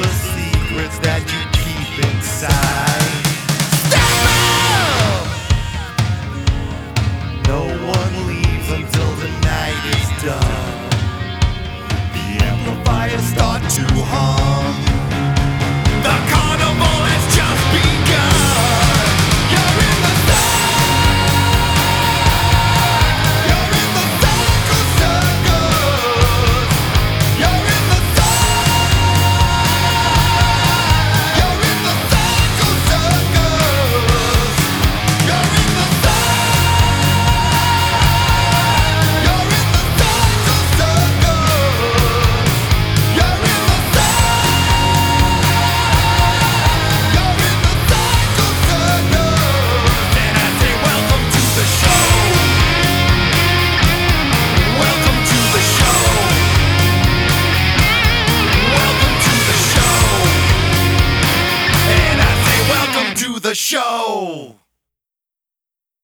the secrets that you keep inside. Step up! No one leaves until the night is done. The amplifiers start to hum. The carnival has just begun. You're in the you're in the circus. You're in the you're in the circus. You're in the you're in the circus. You're in the the show.